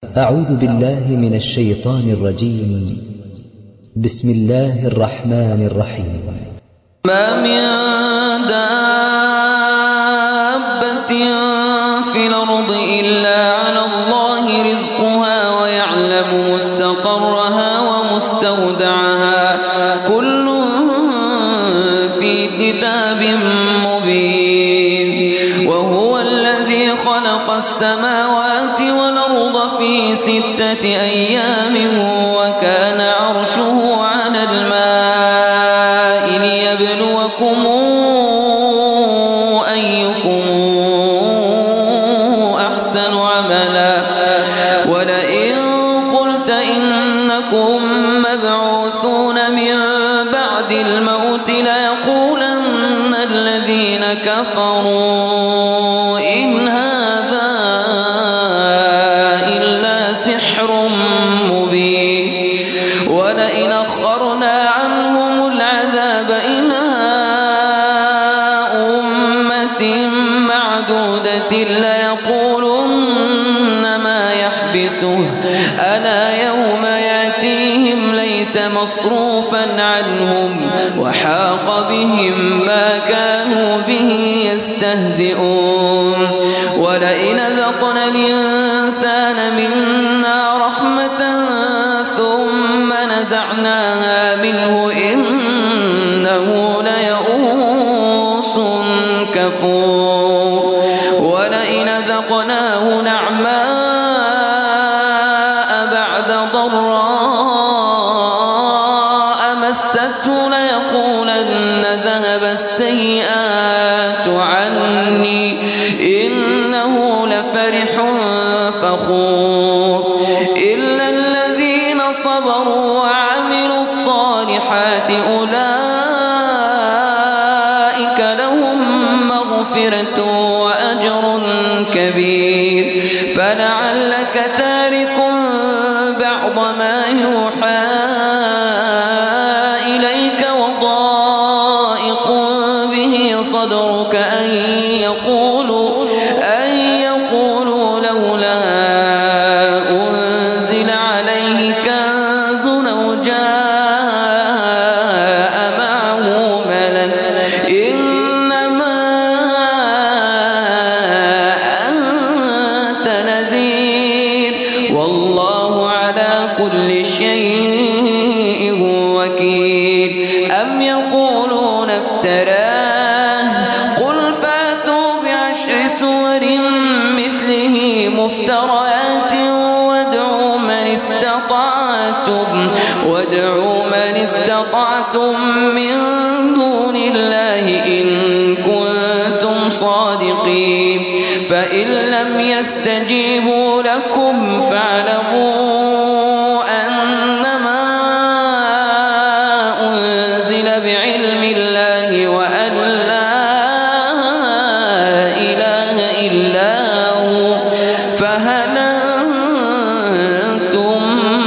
أعوذ بالله من الشيطان الرجيم. بسم الله الرحمن الرحيم. ما من دابة في الأرض إلا على الله رزقها ويعلم مستقرها ومستودعها كل في كتاب مبين. وهو الذي خلق السماوات والأرض في 6 أيام وكان عرشه على الماء ليبلوكم أيكم أحسن عملا. ولئن قلت إنكم مبعوثون من بعد الموت ليقولن الذين كفروا إن هذا إلا سحر مبين. ولئن أخرنا عنهم العذاب إلى أمة معدودة ليقولن ما يحبسه ألا يوم يأتيهم ليس مصروفا عنهم وحاق بهم ما كانوا به يستهزئون. ولئن ذقنا الإنسان منا رحمة ثم نزعناها منه إنه ليئوس كفور. ولئن ذقناه نعماء بعد ضراء مسته ليقولن ذهب السيئات عني إنه لفرح فخور. إلا الذين صبروا وعملوا الصالحات أولئك لهم مغفرة وأجر كبير. فلعلك تارك بعض ما يوحى إليك وضائق به صدرك أن يقولوا لولا أنزل عليه كنز أو جاء معه ملك إنما أنت نذير والله على كل شيء وكيل. أم يقولون افتراه قل فاتوا بعشر سور مثله مفتريات وادعوا من استطعتم من دون الله إن كنتم صادقين. فإن لم يستجيبوا لكم فاعلموا أنما أنزل بعلم الله وأن لا إله إلا هو فهل أنتم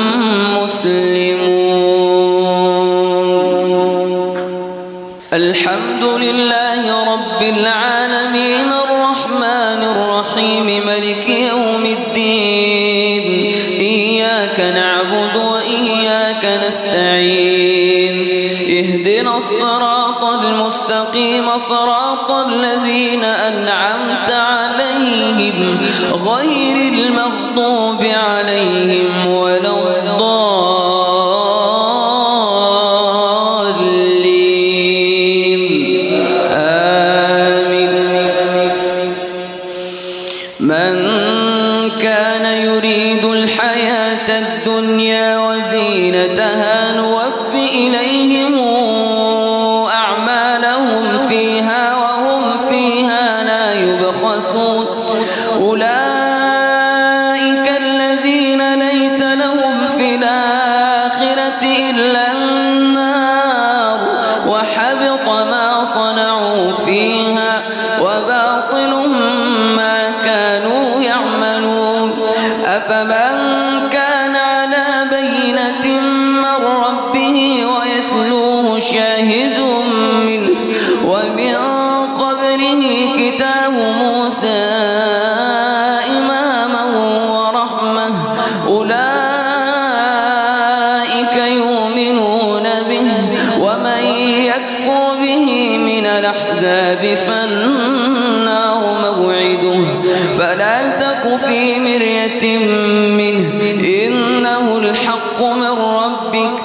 مسلمون. الحمد لله رب العالمين الرحمن الرحيم ملك يوم الدين. إياك نعبد وإياك نستعين. اهدنا الصراط المستقيم صراط الذين أنعمت عليهم غير المغضوب عليهم ولا الضالين. آمين. من كان يريد الحياة الدنيا وزينتها نوف إليهم أعمالهم فيها وهم فيها لا يبخسون. أولئك الذين ليس لهم في الآخرة إلا النار وحبط ما صنعوا فيها وباطل ما كانوا يعملون. أفمن كان على بينة من ربه ويتلوه شاهد منه ومن قبله كتاب موسى إماما ورحمة أولئك يؤمنون به ومن يكفر به من الأحزاب فالنار موعده فلا تك في مرية منه إنه الحق من ربك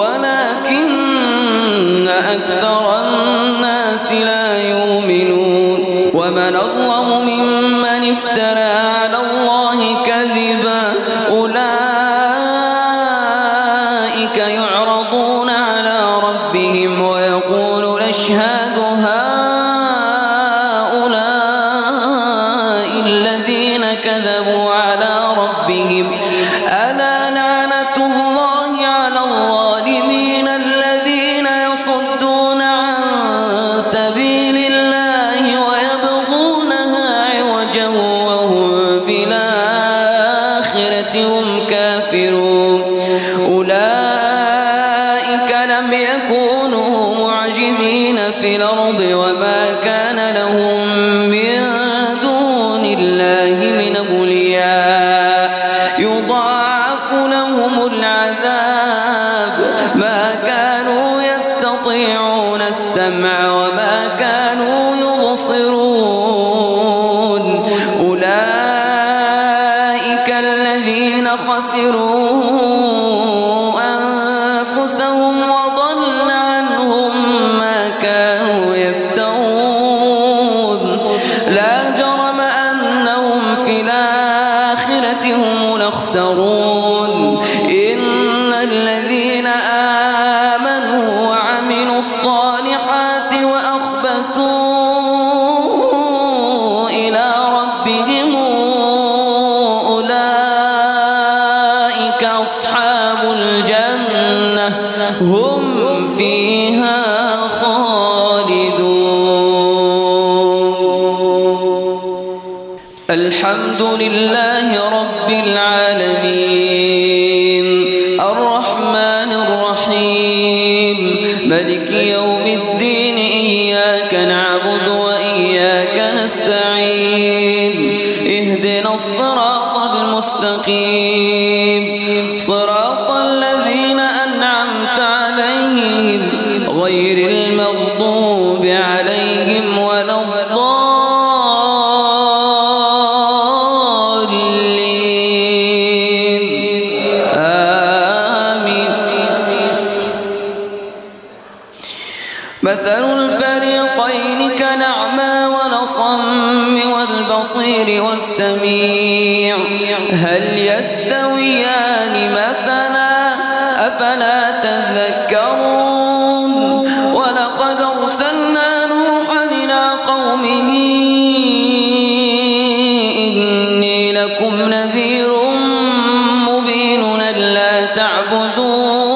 ولكن أكثر الناس لا يؤمنون ومن أظلم ممن افترى على الله كذبا أولئك يعرضون على ربهم ويقول الأشهاد هؤلاء الذين كذبوا على ربهم ألا لعنة الله على الظالمين الذين يصدون عن سبيل الله ويبغونها عوجا وهم بالآخرة هم كافرون أولئك لم يكونوا معجزين في الأرض وما كان لهم من دون الله من أولياء يضاعف لهم العذاب ما كانوا يستطيعون السمع وما كانوا يبصرون أولئك الذين خسروا أنفسهم وضل عنهم ما كانوا يفترون لا جرم أنهم في الآخرة هم الأخسرون إن الذين آمنوا وعملوا الصالحات وأخبتوا إلى ربهم أولئك أصحاب الجنة هم فيها خالدون الحمد لله رب العالمين الرحمن الرحيم ملك يوم الدين إياك نعبد وإياك نستعين اهدنا الصراط المستقيم صراط الذين أنعمت عليهم غير المغضوب عليهم ولا مثل الفريقين كالأعمى والأصم والبصير والسميع هل يستويان مثلا أفلا تذكرون ولقد أرسلنا نوحا إلى قومه إني لكم نذير مبين ألا تعبدوا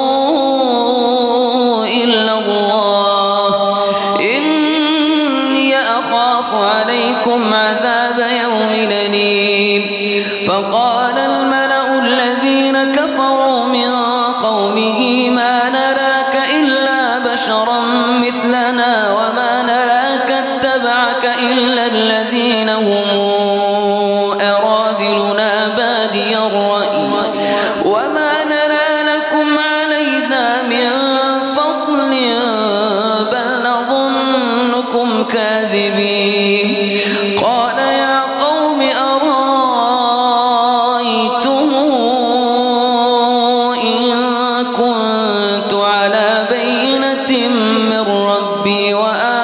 عليكم عذاب يوم أليم فقال الملأ الذين كفروا من قومه ما نراك إلا بشرا مثلنا وما نراك اتبعك إلا الذين هم أراذلنا بادي الرأي وما نرى لكم علينا من فضل بل نظنكم كاذبين قال يا قوم أرأيتم إن كنت على بينة من ربي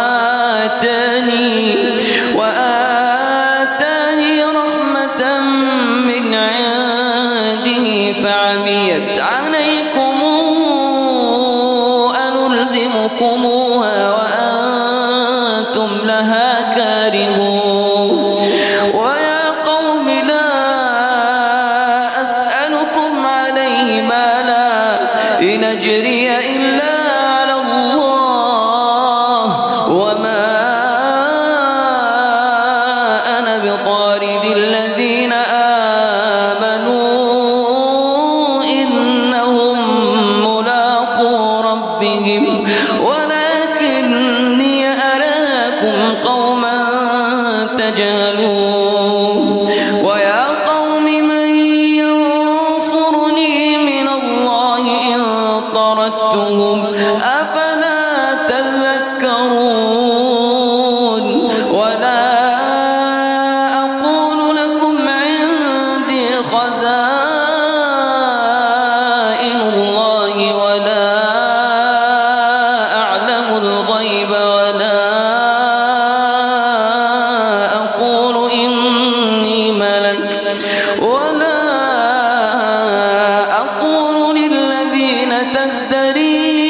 وآتاني رحمة من عنده فعميت عليكم أنلزمكموها وأنتم لها كارهون ويا قوم لا أسألكم عليه مالا إن أجري إلا على الله وما أنا بطارد الذين آمنوا إنهم تركتهم أفلا تذكرون ولا أقول لكم عندي خزائن الله ولا أعلم الغيب ولا أقول إني ملك ولا أقول للذين تزدري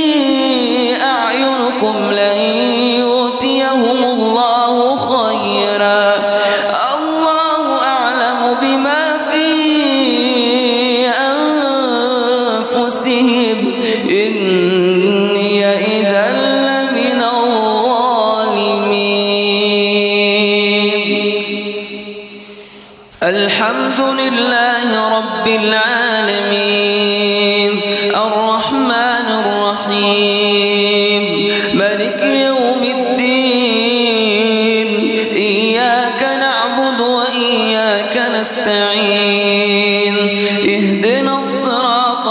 أعينكم لن يؤتيهم الله خيرا الله أعلم بما في أنفسهم إني إذا لمن الظالمين. الحمد لله رب العالمين الرحمن الرحيم مالك يوم الدين إياك نعبد وإياك نستعين اهدنا الصراط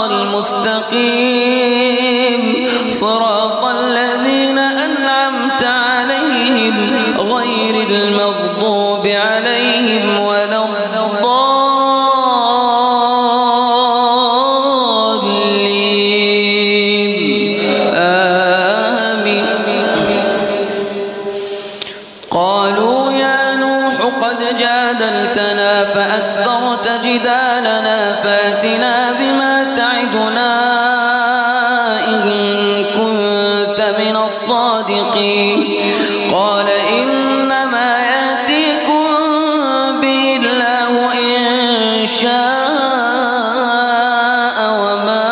المستقيم صراط الذين أنعمت عليهم غير المغضوب عليهم ولا الضالين آمين. قالوا يا نوح قد جادلتنا فأكثرت جدالنا فاتنا بما تعدنا إن كنت من الصادقين. قال إنما يأتيكم به الله إن شاء وما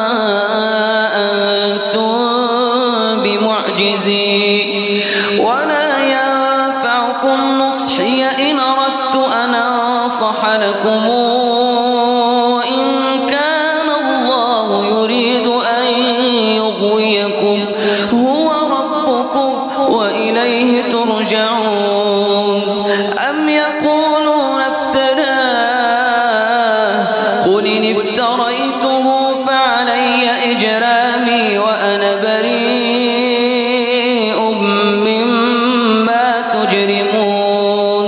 أنتم بمعجزين ولا ينفعكم نصحي إن أردت أن أنصح لكم إن كان الله يريد أن يغويكم هو ربكم وإليه ترجعون. أم يقولون افتراه قل إن افتريته فعلي إجرامي وأنا بريء مما تجرمون.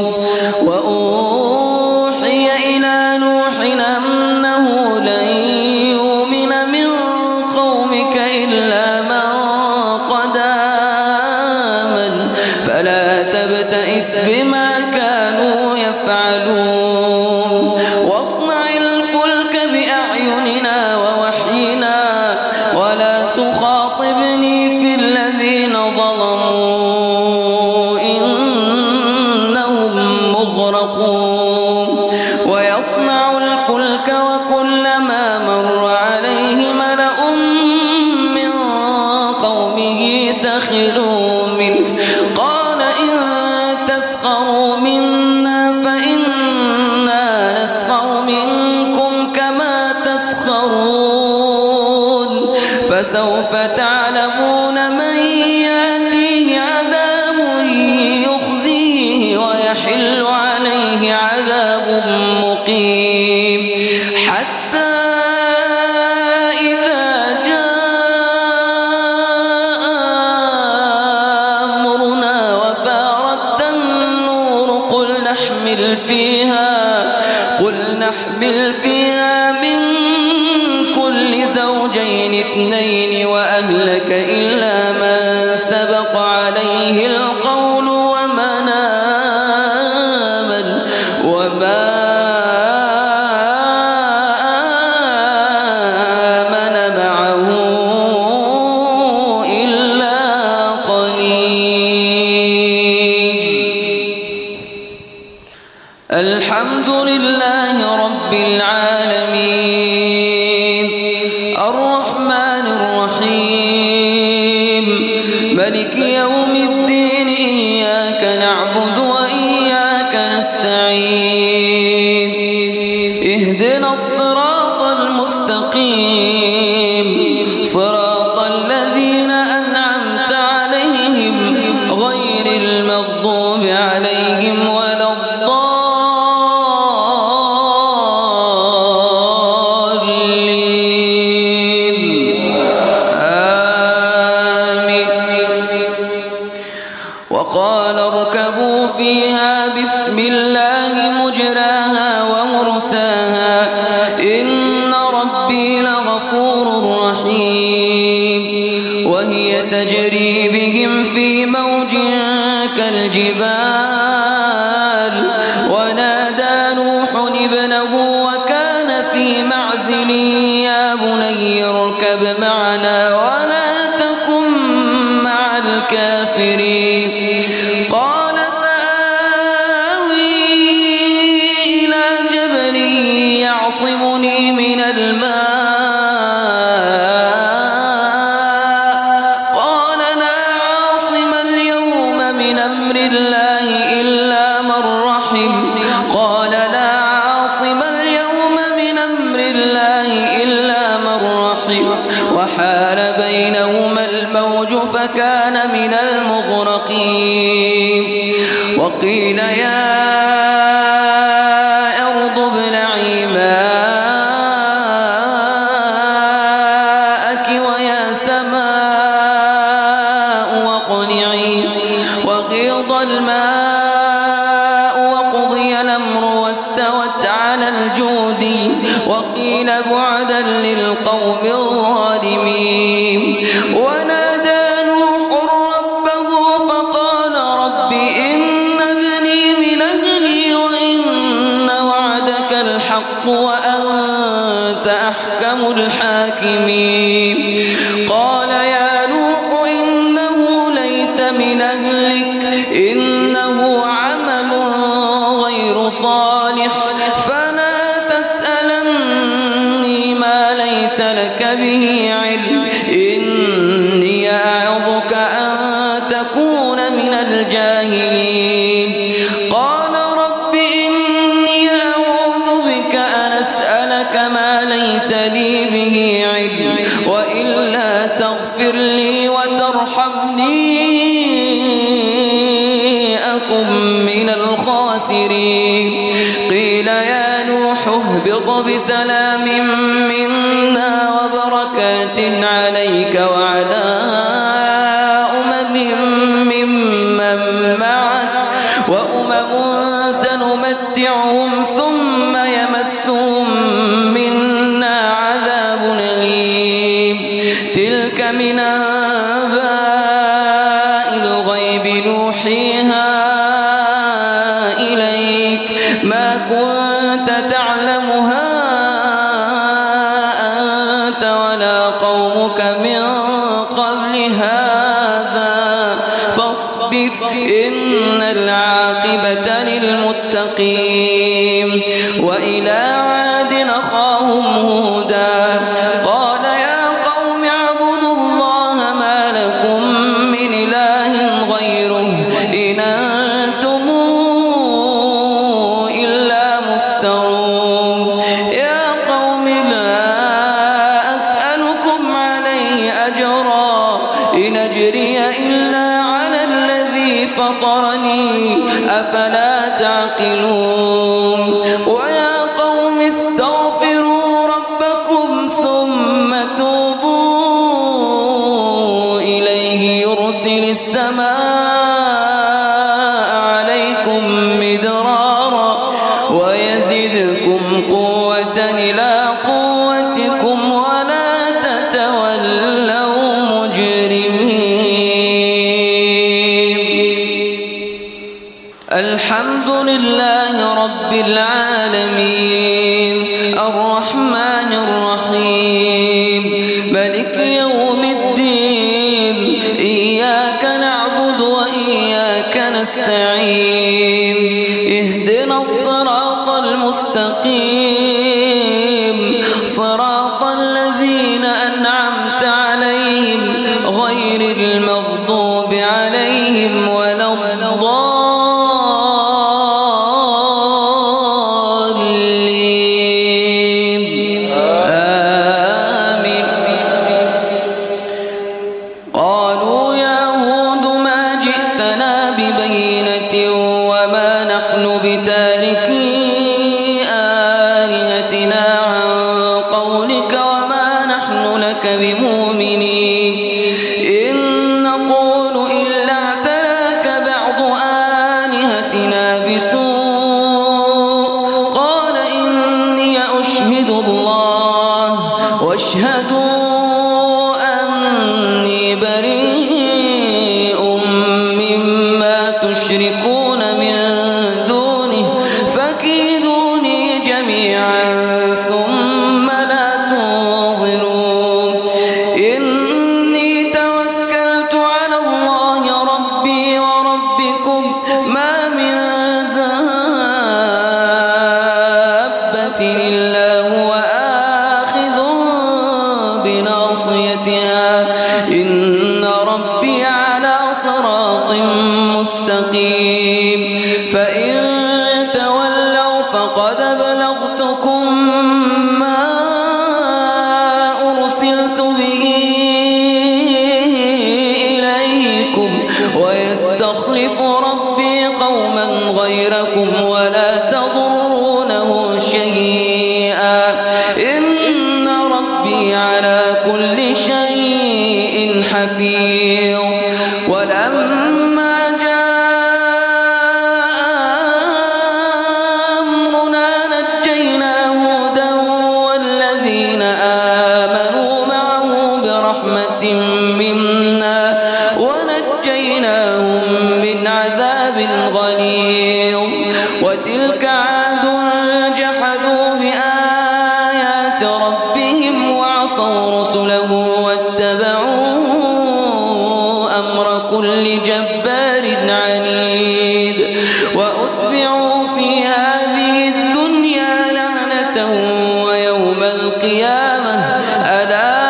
وأوحي إلى نوح أنه لن يؤمن من قومك إلا من قد آمن فلا تبتئس بما كانوا يفعلون. واصنع الفلك بأعيننا ووحينا ولا تخاطبني في الذين ظلموا إنهم مغرقون. ويصنع الفلك وكلما مر عليه ملأ من قومه سخروا منه قال إن تسخروا منا فإنا نسخر منكم كما تسخرون فسوف تعلمون من يأتيه عذاب يخزيه ويحل عليه عذاب مقيم. حتى إذا جاء أمرنا وفارت النور قل نحمل فيها من كل زوجين اثنين وأهلك إلا من سبق عليه القول ومن آمن وما آمن معه إلا قليل. الحمد لله رب العالمين الرحمن الرحيم مالك يوم الدين إياك نعبد وإياك نستعين اهدنا الصراط المستقيم صراط الذين أنعمت عليهم غير المغضوب عليهم ولا الضالين. فيها بسم الله مجراها ومرساها إن ربي لغفور رحيم وهي تجري بهم في موج كالجبال ونادى نوح ابنه وكان في معزل يا بني اركب معنا ولا تكن مع الكافرين قال سآوي إلى جبل يعصمني من الماء قال لا عاصم اليوم من أمر الله إلا من رحم قال لا عاصم اليوم من أمر الله إلا من رحم وحال بينهما الموج فكان من المغرقين وقيل يا أرض ابلعي ماءك ويا سماء واقلعي وغيض الماء وقضي الأمر واستوت على الجود وقيل بعدا للقوم الظالمين ونادى نوح ربه فقال رب إن ابني من أهلي وإن وعدك الحق وأنت أحكم الحاكمين قال يا نوح إنه ليس من أهلك إنه عمل غير صالح فلا تسألني ما ليس لك به علم إني أعظك أن تكون من الجاهلين قال رب إني أعوذ بك أن أسألك ما ليس لي به علم وإلا تغفر لي وترحمني أكن من الخاسرين قيل يا نوح اهبط بسلام منا وبركات عليك وعلى أمم ممن معك وأمم سنمتعهم ثم يمسهم منا عذاب أليم تلك من أنباء الغيب نوحيها إليك ما كنت تعلمها أنت ولا قومك من قبل هذا فاصبر إن العاقبة للمتقين وإلى عاد أخاهم هودا قال يا قوم اعبدوا الله ما لكم من إله غيره إن أنتم إلا مفترون يا قوم لا أسألكم عليه أجرا إن أجري إلا على الذي فطرني أفلا تعقلون ويا قوم استغفروا ربكم ثم توبوا إليه يرسل السماء عليكم مدرارا ويزدكم قوة إلى قوتكم ولا تتولوا مجرمين الحمد لله رب العالمين الرحمن الرحيم ملك يوم الدين إياك نعبد وإياك نستعين اهدنا الصراط المستقيم صراط الذين أنعمت عليهم غير المغضوب عليهم ولا الضالين آمين قالوا يا هود ما جئتنا ببينة وما نحن بتاركي آلهتنا عن قولك وما نحن لك بمؤمنين إن نقول إلا اعتراك بعض آلهتنا واشهدوا أني بريء مما تشركون من دونه فكيدوني جميعا ثم لا تنظرون إني توكلت على الله ربي وربكم ما من دابة إلا هو آخذ بناصيتها إن ربي على صراط مستقيم فإن تولوا فقد بلغتكم ما أرسلت به إليكم ويستخلف ربي قوما غيركم ولا تضرونه شيئا إن ربي على كل شيء حفيظ ولما جاء أمرنا نجينا هودا والذين آمنوا معه برحمة منا ونجيناهم من عذاب غليظ وتلك عاد جحدوا بآيات ربهم وعصوا رسله واتبعوا أمر كل جبار عنيد وأتبعوا في هذه الدنيا لعنة ويوم القيامة ألا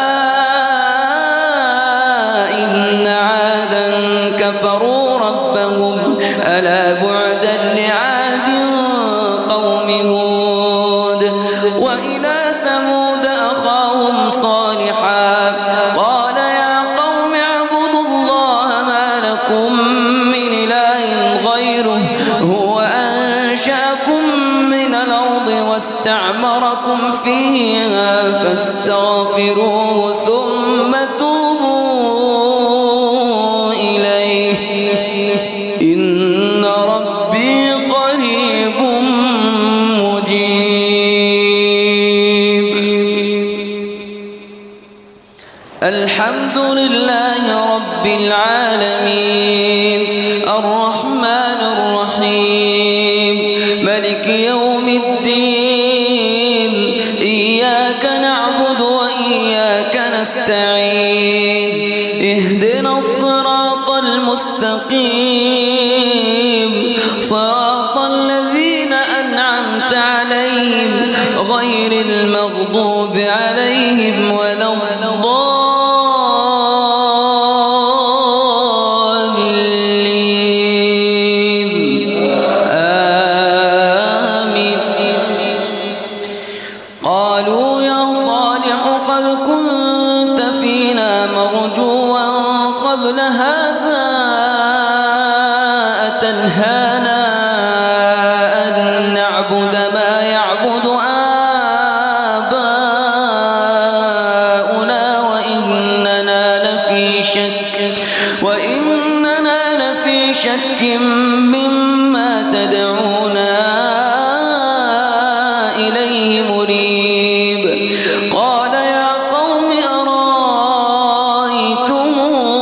إن عادا كفروا ربهم ألا بعدا لعاد قوم هود وإلى ثمود أخاهم صالحا قال يا قوم اعبدوا الله ما لكم من إله غيره هو أنشأكم من الأرض واستعمركم فيها فاستغفروه ثم توبوا إليه إن ربي قريب مجيب الحمد لله رب العالمين الرحمن الرحيم ملك يوم الدين إياك نعبد وإياك نستعين اهدنا الصراط المستقيم صراط الذين أنعمت عليهم غير المغضوب عليهم ولا الضالين آمين قالوا يا صالح قد كنت فينا مرجوا قبل هذا أتنهانا أن نعبد ما يعبد آباؤنا وإننا لفي شك مما تدعونا إليه مريب قال يا قوم أرأيتم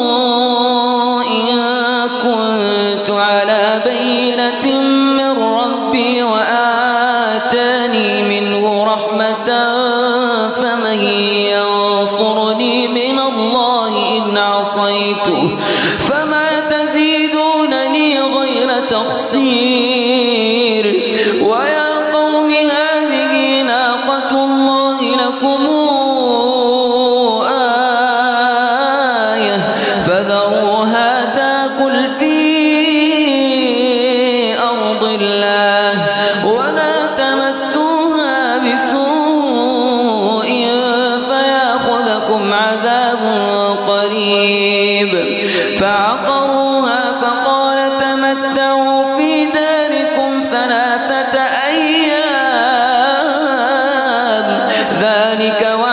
إن كنت على بينة من ربي وآتاني منه رحمة فمن ينصرني من الله إن عصيته فما تزيدونني غير تخسير ويا قوم هذه ناقة الله لكم آية فذروها تاكل في أرض الله ولا تمسوها بسوء فيأخذكم عذاب قريب فعقروها فقال تمتعوا في داركم 3 أيام ذلك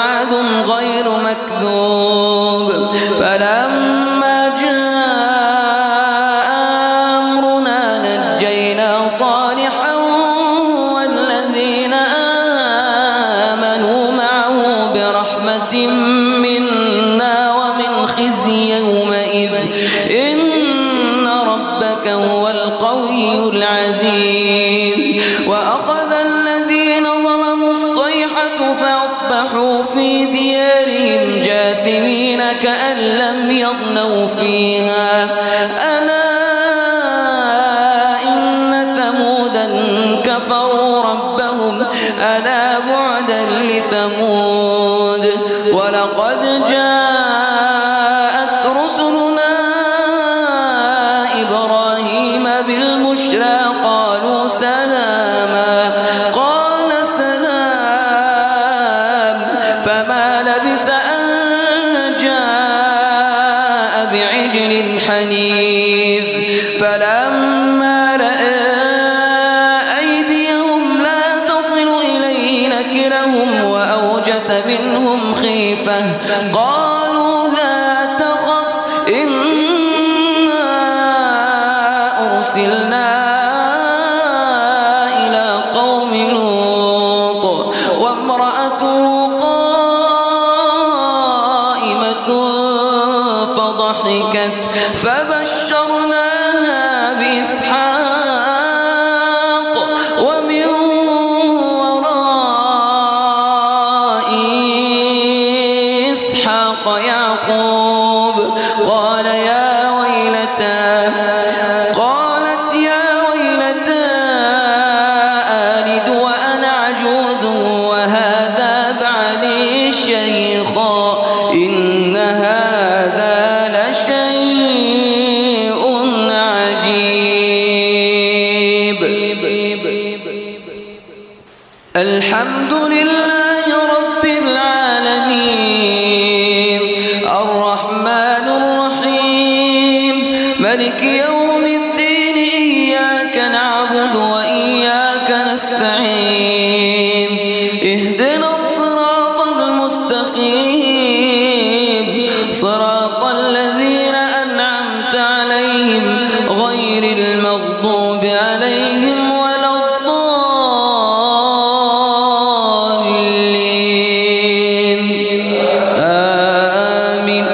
رحمة منا ومن خزي يومئذ إن ربك هو القوي العزيز وأخذ الذين ظلموا الصيحة فأصبحوا في ديارهم جاثمين كأن لم يغنوا فيها ألا إن ثمودا كفروا ربهم ألا بعدا لثمود ولقد جاءت رسلنا إبراهيم بالبشرى قالوا سلاما قال سلام فما لبث أن جاء بعجل حنيذ فلما رأى أيديهم لا تصل إليه نكرهم وأوجس منهم خيفة قالوا لا تخف إنا أرسلنا إلى قوم لوط وامرأته قائمة فضحكت فبشرناها بإسحاق ومن وراء إسحاق يعقوب قالت يا ويلتى آلد وأنا عجوز وهذا بعلي شيخا إن هذا لشيء عجيب الحمد لله رب العالمين الرحمن الرحيم ملك يوم الدين إياك نعبد وإياك نستعين اهدنا الصراط المستقيم صراط الذين أنعمت عليهم غير المغضوب عليهم ولا الضالين آمين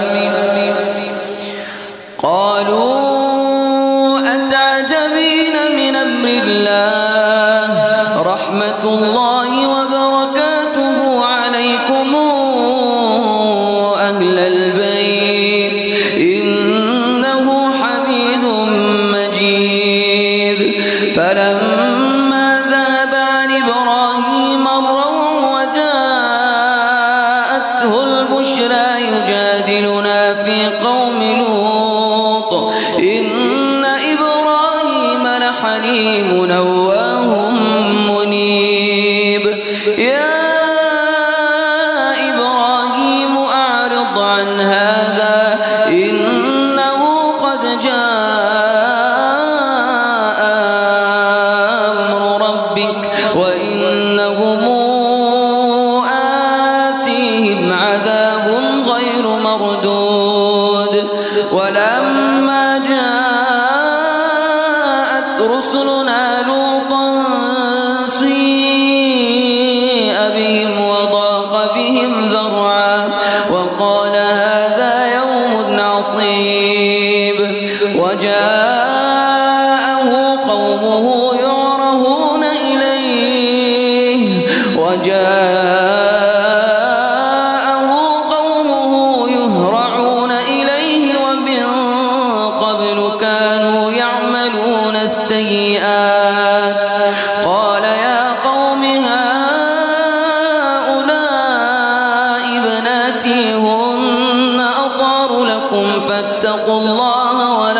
قالوا أتعجبين من أمر الله رحمة الله وبركاته عليكم أهل البيت إنه حميد مجيد فلما ذهب عن إبراهيم الروع وجاءته البشرى يجادلنا في قوم لوط إن إبراهيم لحليم أواه منيب يا إبراهيم أعرض عن هذا إنه قد جاء أمر ربك وإنهم آتيهم عذاب غير مردود ولما جاءت رسلنا لوطا سيء بهم وضاق بهم ذرعا وقال هذا يوم عصيب وجاءه قومه يعرضون إليه ومن قبل كانوا يعملون السيئات قال يا قوم هؤلاء بناتي هن أطهر لكم فاتقوا الله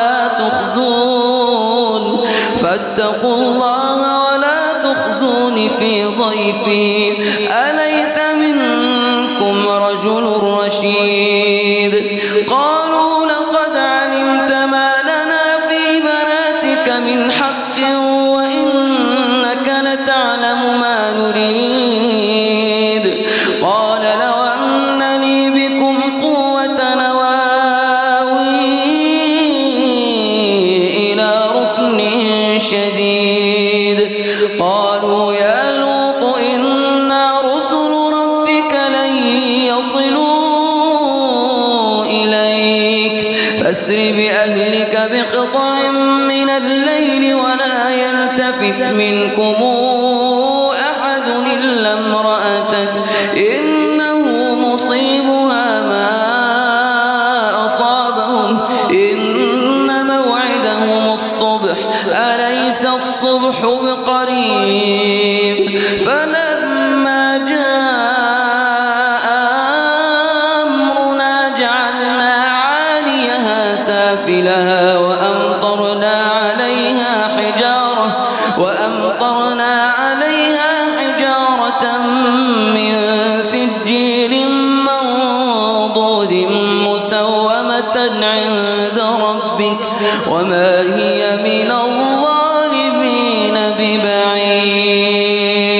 ولا تخزون في ضيفي أليس منكم رجل رشيد قالوا لقد علمت ما لنا في بناتك من حق وإنك لتعلم ما نريد قال لو أن لي بكم قوة نواوي إلى ركن شديد قالوا يا لوط إنا رسل ربك لن يصلوا فأسر بأهلك بقطع من الليل ولا يلتفت منكم أحد إلا امرأتك إنه مصيبها ما أصابهم إن موعدهم الصبح أليس الصبح بقريب فلما جاء أمرنا جعلنا عاليها سافلها وأمطرنا عليها حجارة من سجيل منضود مسومة عند ربك وما هي من الظالمين ببعيد